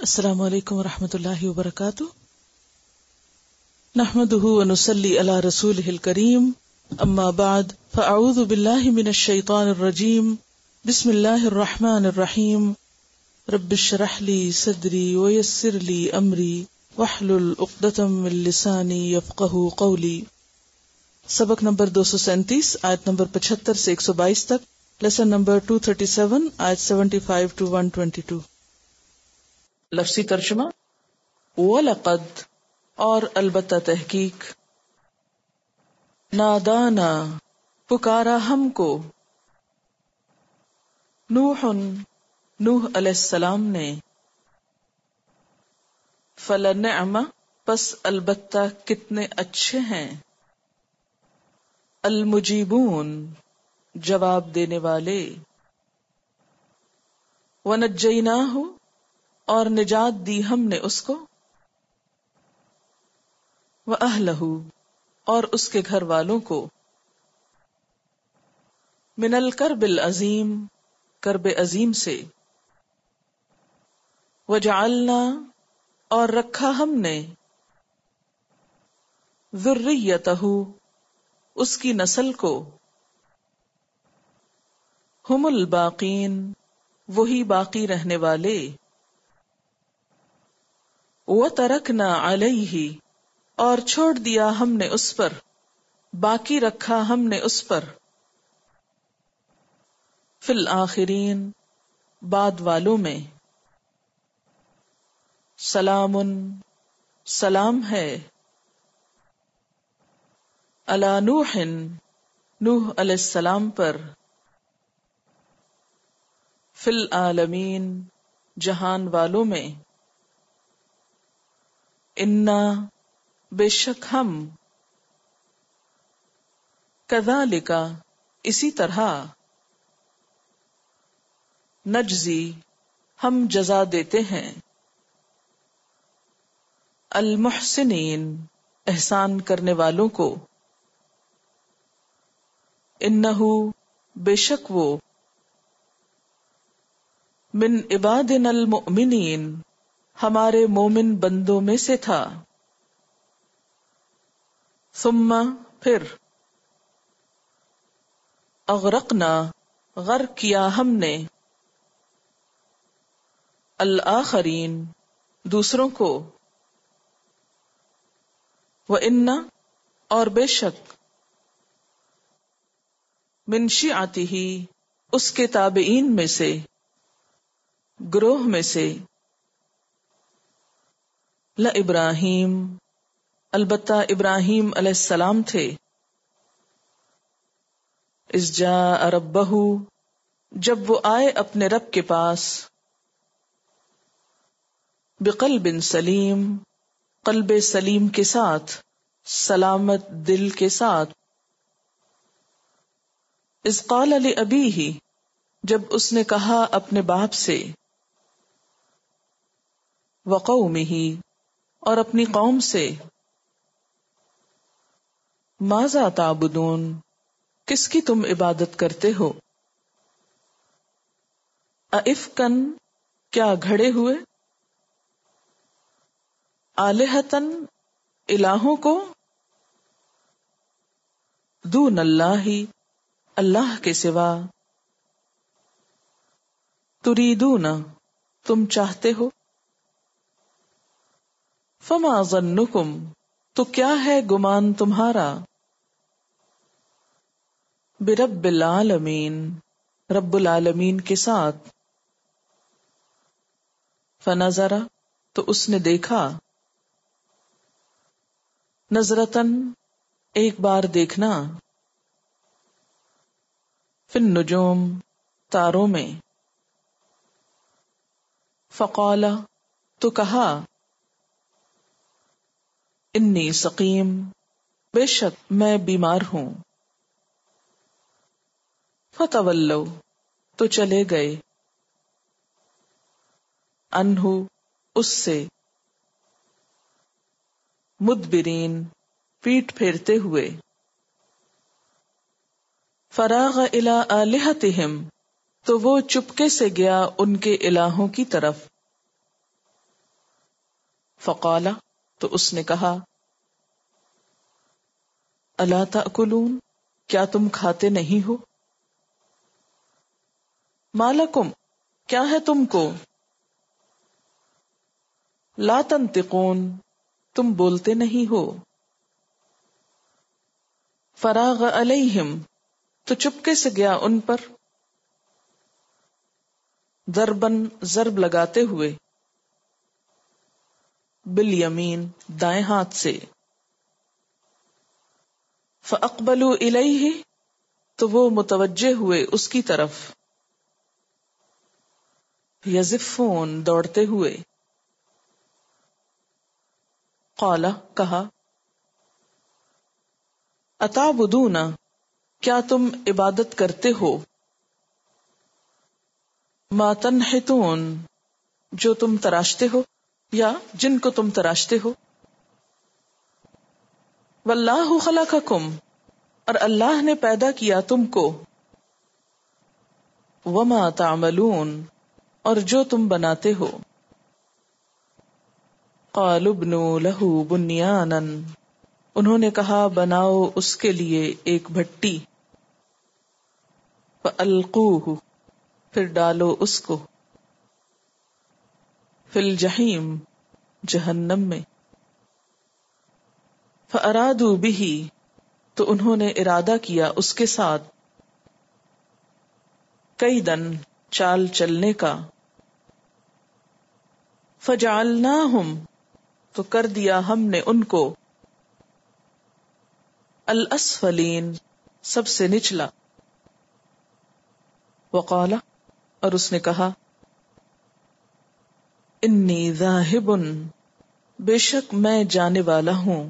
السلام علیکم ورحمۃ اللہ وبرکاتہ. نحمده ونصلی علی رسولہ الکریم. اما بعد فاعوذ باللہ من الشیطان الرجیم. بسم اللہ الرحمن الرحیم. رب اشرح لی صدری ویسر لی امری واحلل عقدۃ من لسانی یفقہوا قولی. سبق نمبر 237 آیت نمبر 75 سے 122 تک. لیسن نمبر 237 آیت 75 to 122. لفظی ترجمہ: وَلَقَدْ اور البتہ تحقیق، نادانا پکارا ہم کو، نوح علیہ السلام نے، فَلَنِعْمَ پس البتہ کتنے اچھے ہیں، المجیبون جواب دینے والے، وَنَجَّيْنَاهُ اور نجات دی ہم نے اس کو، وَأَهْلَهُ اور اس کے گھر والوں کو، من الکرب العظیم کرب عظیم سے، وجعلنا اور رکھا ہم نے، ذریتہ اس کی نسل کو، ہم الباقین وہی باقی رہنے والے، وَتَرَكْنَا عَلَيْهِ اور چھوڑ دیا ہم نے اس پر، باقی رکھا ہم نے اس پر، فی الآخرین بعد والوں میں، سلام سلام ہے، علی نوح علیہ السلام پر، فی العالمین جہان والوں میں، انا بے شک ہم، کذالک اسی طرح، نجزی ہم جزا دیتے ہیں، المحسنین احسان کرنے والوں کو، انہ بے شک وہ، من عبادنا المؤمنین ہمارے مومن بندوں میں سے تھا، ثم پھر، اغرقنا غرق کیا ہم نے، الآخرین دوسروں کو، وَإِنَّ اور بے شک، من شیعتہ اس کے تابعین میں سے، گروہ میں سے، لَإِبْرَاهِيمَ البتہ ابراہیم علیہ السلام تھے، اذ جاء ربہ جب وہ آئے اپنے رب کے پاس، بقلب سلیم قلب سلیم کے ساتھ، سلامت دل کے ساتھ، اذ قال لأبیہ جب اس نے کہا اپنے باپ سے، وقومہ اور اپنی قوم سے، ماذا تعبدون کس کی تم عبادت کرتے ہو، اَإِفْكًا کیا گھڑے ہوئے، آلہتاً الہوں کو، دون اللہ اللہ کے سوا، تریدون تم چاہتے ہو، فما ظنکم تو کیا ہے گمان تمہارا، برب العالمین رب العالمین کے ساتھ، فنظر تو اس نے دیکھا، نظرتن ایک بار دیکھنا، فی النجوم تاروں میں، فقال تو کہا، انی سقیم بے شک میں بیمار ہوں، فتولوا تو چلے گئے، عنہ اس سے، مدبرین پیٹ پھیرتے ہوئے، فراغ الی آلہتہم تو وہ چپکے سے گیا ان کے الہوں کی طرف، فقال، تو اس نے کہا، الا تأکلون، کیا تم کھاتے نہیں ہو؟ ما لکم، کیا ہے تم کو؟ لا تنطقون، تم بولتے نہیں ہو۔ فراغ علیہم، تو چپکے سے گیا ان پر، ضربن، ضرب لگاتے ہوئے، بالیمین، دائیں ہاتھ سے۔ فاقبلوا الیہ، تو وہ متوجہ ہوئے اس کی طرف، یزفون، دوڑتے ہوئے۔ قال، کہا، اتعبدون، کیا تم عبادت کرتے ہو، ما تنحتون، جو تم تراشتے ہو یا جن کو تم تراشتے ہو، واللہ خلقکم، اور اللہ نے پیدا کیا تم کو، وما تعملون، اور جو تم بناتے ہو۔ قالوا ابنوا لہ بنیانا، انہوں نے کہا بناؤ اس کے لیے ایک بھٹی، فالقوہ، پھر ڈالو اس کو، فی الجحیم، جہنم میں۔ فارادوا بہ، تو انہوں نے ارادہ کیا اس کے ساتھ، کیدن، چال چلنے کا، فجعلناہم، تو کر دیا ہم نے ان کو، الاسفلین، سب سے نچلا۔ وقال، اور اس نے کہا، انی ذاہب، بے شک میں جانے والا ہوں،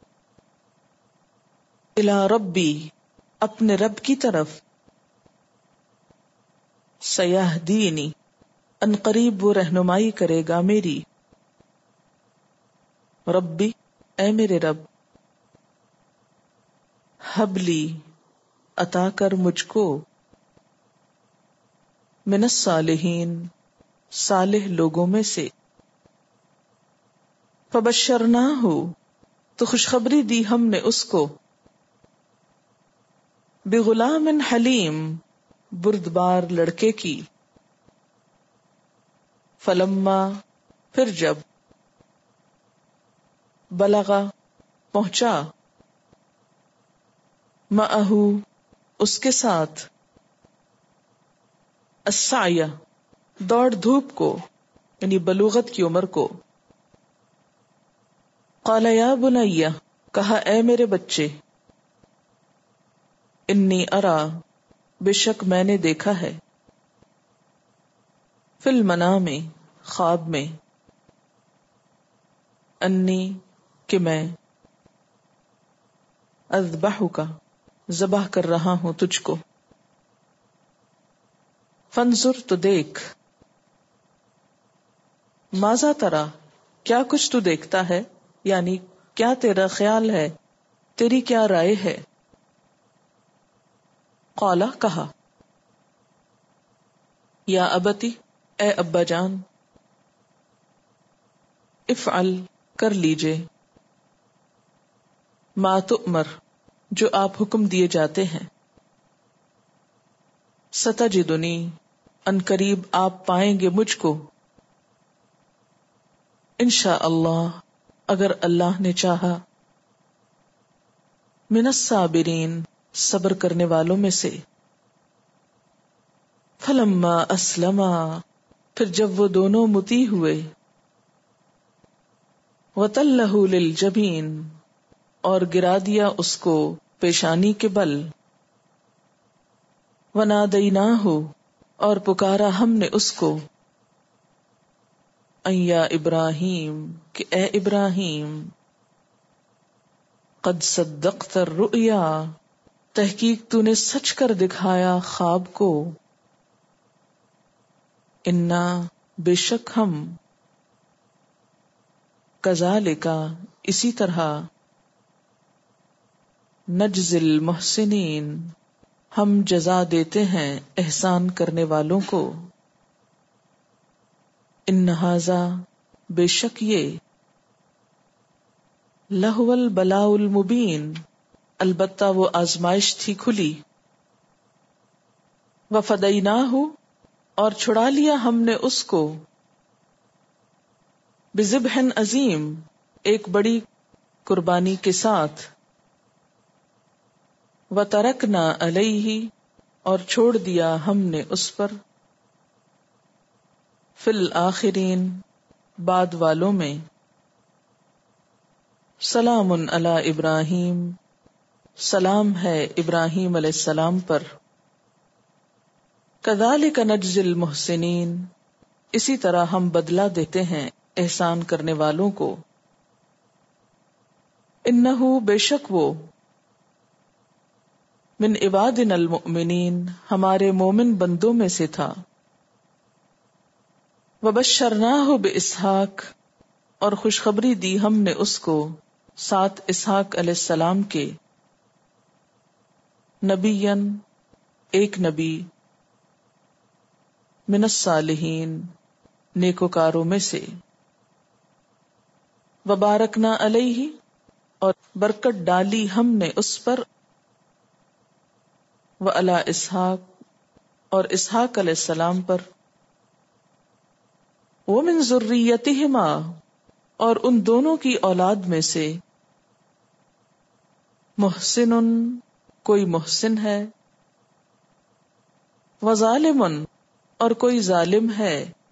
الی ربی، اپنے رب کی طرف، سیہدینی، ان قریب وہ رہنمائی کرے گا میری، ربی، اے میرے رب، حبلی، عطا کر مجھ کو، من الصالحین، صالح لوگوں میں سے۔ فبشرناہ، تو خوشخبری دی ہم نے اس کو، بغلام حلیم، بردبار لڑکے کی۔ فلما، پھر جب، بلغا، پہنچا، معہ، اس کے ساتھ، السعی، دوڑ دھوپ کو، یعنی بلوغت کی عمر کو، قال یا بنی، کہا اے میرے بچے، انی ارا، بے شک میں نے دیکھا ہے، فی المنام، خواب میں، انی، کہ میں، اذبحک، ذبح کر رہا ہوں تجھ کو، فانظر، تو دیکھ، ماذا ترا، کیا کچھ تو دیکھتا ہے، یعنی کیا تیرا خیال ہے، تیری کیا رائے ہے؟ قال، کہا، یا ابتی، اے ابا جان، افعل، کر لیجے، ما تؤمر، جو آپ حکم دیے جاتے ہیں، ستجدنی، ان قریب آپ پائیں گے مجھ کو، انشاء اللہ، اگر اللہ نے چاہا، من الصابرین، صبر کرنے والوں میں سے۔ فلما اسلما، پھر جب وہ دونوں مطیع ہوئے، وتلہ للجبین، اور گرا دیا اس کو پیشانی کے بل، ونادیناہ، اور پکارا ہم نے اس کو، ان یا ابراہیم، کہ اے ابراہیم، قد صدقت الرؤیا، تحقیق تو نے سچ کر دکھایا خواب کو، انا، بے شک ہم، کذالک، اسی طرح، نجزی المحسنین، ہم جزا دیتے ہیں احسان کرنے والوں کو، ان ھذا، بے شک یہ، لہو البلاء المبین، البتہ وہ آزمائش تھی کھلی. وفدیناہ، اور چھڑا لیا ہم نے اس کو، بذبح عظیم، ایک بڑی قربانی کے ساتھ. وترکنا علیہ، اور چھوڑ دیا ہم نے اس پر، فی الآخرین، بعد والوں میں. سلام علی ابراہیم، سلام ہے ابراہیم علیہ السلام پر. کذالک نجزی المحسنین، اسی طرح ہم بدلہ دیتے ہیں احسان کرنے والوں کو. انہ، بے شک وہ، من عبادنا المؤمنین، ہمارے مومن بندوں میں سے تھا. وبشرناہ باسحاق، اور خوشخبری دی ہم نے اس کو ساتھ اسحاق علیہ السلام کے. نبیًا، ایک نبی، من الصالحین، نیکوکاروں میں سے. وبارکنا علیہ، اور برکت ڈالی ہم نے اس پر، وعلی اسحاق، اور اسحاق علیہ السلام پر. ومن ذریتہما، اور ان دونوں کی اولاد میں سے. محسن، کوئی محسن ہے. وظالم، اور کوئی ظالم ہے.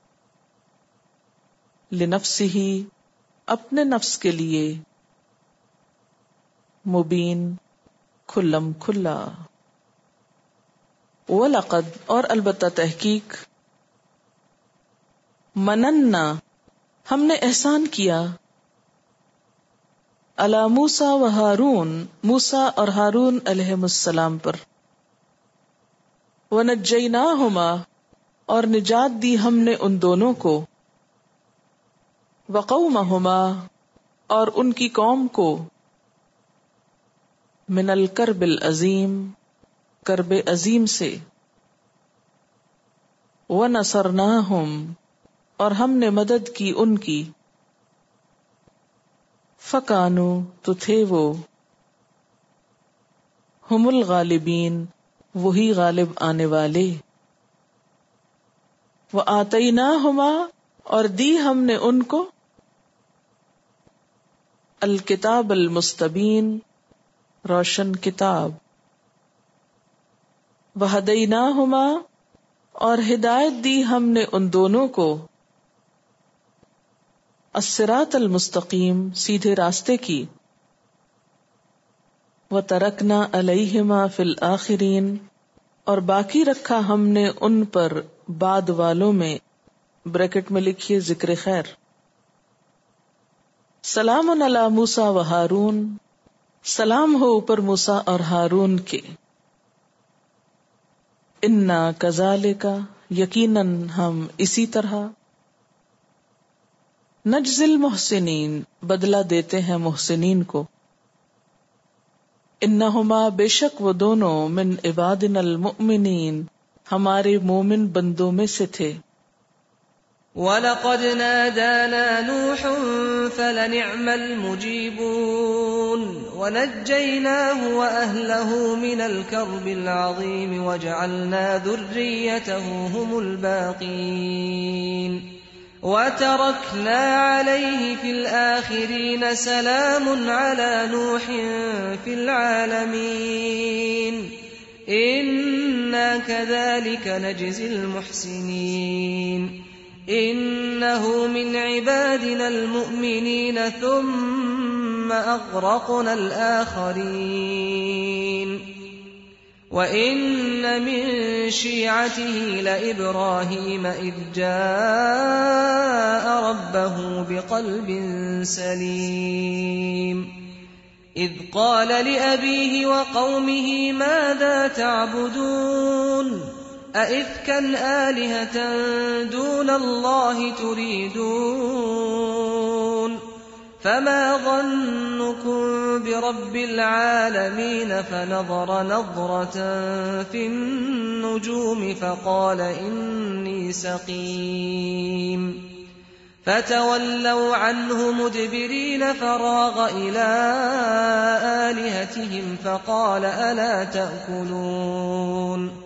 لنفسہ، اپنے نفس کے لیے. مبین، کھلم کھلا. وَلَقَدْ، اور البتہ تحقیق. مننا، ہم نے احسان کیا. علی موسیٰ و ہارون، موسیٰ اور ہارون علیہم السلام پر. وَنَجَّيْنَاهُمَا، اور نجات دی ہم نے ان دونوں کو. وَقَوْمَهُمَا، اور ان کی قوم کو. من الکرب العظیم، کرب عظیم سے. وَنَصَرْنَاهُمْ، اور ہم نے مدد کی ان کی. فَكَانُوا، تو تھے وہ. ہم الغالبین، وہی غالب آنے والے. وَآتَيْنَاهُمَا، اور دی ہم نے ان کو. الکتاب المستبین، روشن کتاب. وَهَدَيْنَاهُمَا، اور ہدایت دی ہم نے ان دونوں کو. الصراط المستقیم، سیدھے راستے کی. وَتَرَكْنَا عَلَيْهِمَا فِي الْآخِرِينَ، اور باقی رکھا ہم نے ان پر بعد والوں میں. بریکٹ میں لکھیے ذکر خیر. سلام علی موسیٰ و ہارون، سلام ہو اوپر موسیٰ اور ہارون کے. انا کذالک، یقیناً ہم اسی طرح. نجزی المحسنین، بدلہ دیتے ہیں محسنین کو. انہما، بے شک وہ دونوں، من عبادنا المؤمنین، ہمارے مومن بندوں میں سے تھے. وَلَقَدْ نَادَانَا نُوحٌ فَلَنِعْمَ الْمُجِيبُونَ وَنَجَّيْنَاهُ وَأَهْلَهُ مِنَ الْكَرْبِ الْعَظِيمِ وَجَعَلْنَا ذُرِّيَّتَهُ هُمُ الْبَاقِينَ وَتَرَكْنَا عَلَيْهِ فِي الْآخِرِينَ سَلَامٌ عَلَى نُوحٍ فِي الْعَالَمِينَ إِنَّا كَذَلِكَ نَجْزِي الْمُحْسِنِينَ إِنَّهُ مِنْ عِبَادِنَا الْمُؤْمِنِينَ ثُمَّ أَغْرَقْنَا الْآخَرِينَ وَإِنَّ مِن شِيعَتِهِ لَإِبْرَاهِيمَ إِذْ جَاءَ رَبَّهُ بِقَلْبٍ سَلِيمٍ إِذْ قَالَ لِأَبِيهِ وَقَوْمِهِ مَاذَا تَعْبُدُونَ أَئِفْكًا آلِهَةً دُونَ اللَّهِ تُرِيدُونَ فَمَا ظَنُّكُمْ بِرَبِّ الْعَالَمِينَ فَنَظَرَ نَظْرَةً فِي النُّجُومِ فَقَالَ إِنِّي سَقِيمٌ فتولوا عنه مدبرين فراغ إلى آلهتهم فقال ألا تأكلون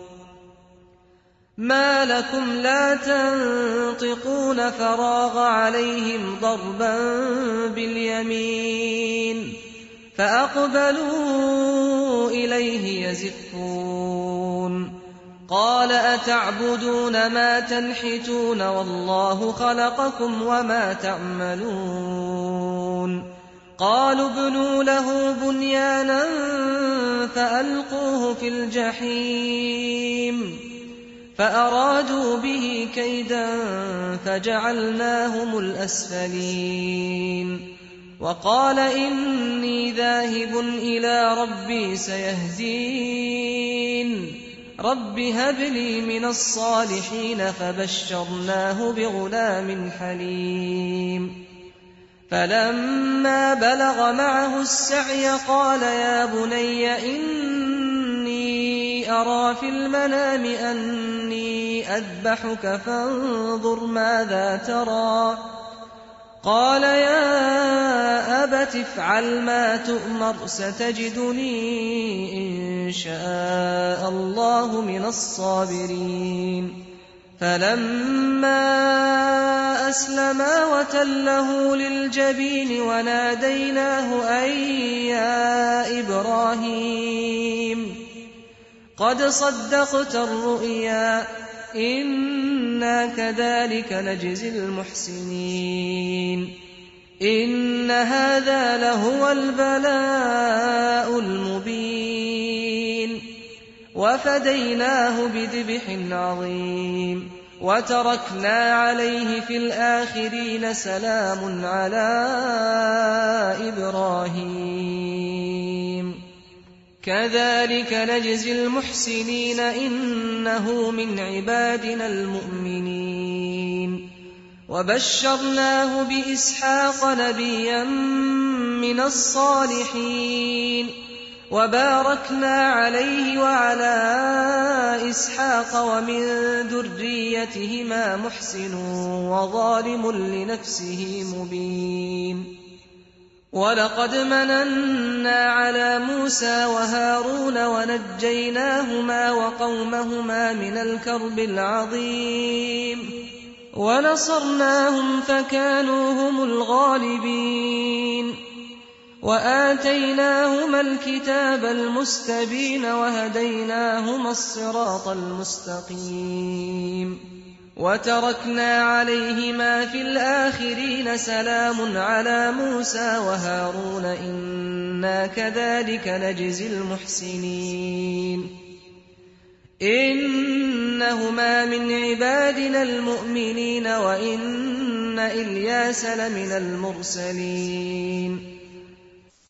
ما لكم لا تنطقون فراغ عليهم ضربا باليمين فأقبلوا إليه يزفون قال أتعبدون ما تنحتون والله خلقكم وما تعملون قالوا ابنوا له بنيانا فألقوه في الجحيم فأرادوا به كيدا فجعلناهم الأسفلين وقال إني ذاهب إلى ربي سيهدين رب هب لي من الصالحين فبشرناه بغلام حليم فلما بلغ معه السعي قال يا بني إني أرى في المنام أني أذبحك فانظر ماذا ترى قال يا أبت افعل ما تؤمر ستجدني إن شاء الله من الصابرين فلما أسلما وتله للجبين وناديناه أن يا إبراهيم قد صدقت الرؤيا إنا كذلك نجزي المحسنين إن هذا لهو البلاء المبين وفديناه بذبح عظيم وتركنا عليه في الآخرين سلام على إبراهيم كذلك نجزي المحسنين إنه من عبادنا المؤمنين وبشرناه بإسحاق نبيا من الصالحين وباركنا عليه وعلى إسحاق ومن ذريتهما محسن وظالم لنفسه مبين ولقد مننا على موسى وهارون ونجيناهما وقومهما من الكرب العظيم ونصرناهم فكانوا هم الغالبين وآتيناهما الكتاب المستبين وهديناهما الصراط المستقيم وتركنا عليهما في الآخرين سلام على موسى وهارون إنا كذلك نجزي المحسنين إنهما من عبادنا المؤمنين وإن إلياس لمن المرسلين